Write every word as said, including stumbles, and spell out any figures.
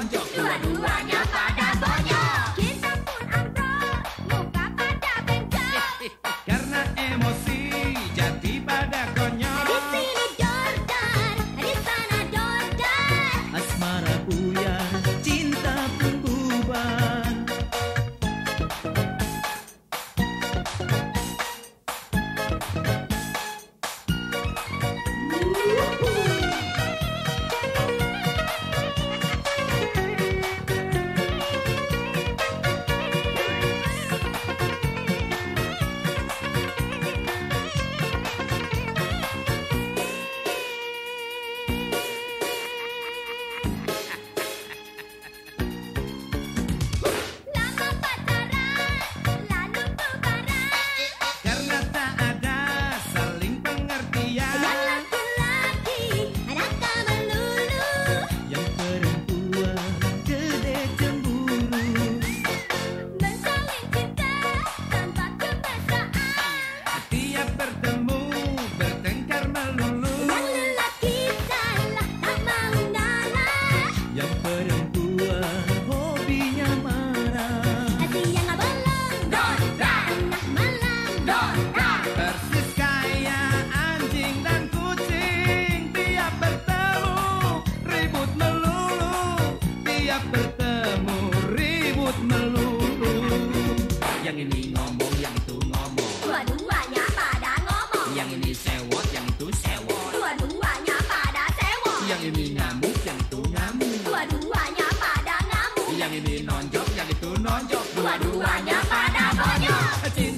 nonjok, dua-duanya pada bonyok. Kita pun ambrol, muka pada bencong. Karena emosi jadi pada konyol. Di sini dordar, di sana dordar. Asmara buyar, cinta pun bubar. Lama pacaran, lalu bubaran. Karena tak ada saling pengertian. Yang laki-laki nakal melulu. Yang perempuan gede cemburu. Mensalin cinta tanpa kemesraan. Tiap bertemu bertengkar melulu. Yang lelaki salah tak mau ngalah. Yang perempuan hobinya marah. Siang bolong, Dordar, tengah malam, dordar. Persis kayak anjing dan kucing. Tiap bertemu ribut melulu. Tiap bertemu ribut melulu. Yang ini ngomong, yang itu ngomong. dua-duanya pada ngomong. Yang ini sewot, yang itu sewot. Dua-duanya pada sewot. Yang ini ngamuk, yang itu ngamuk. Dua-duanya pada ngamuk. Yang ini nonjok, yang itu nonjok. Dua-duanya pada bonyok. Cinta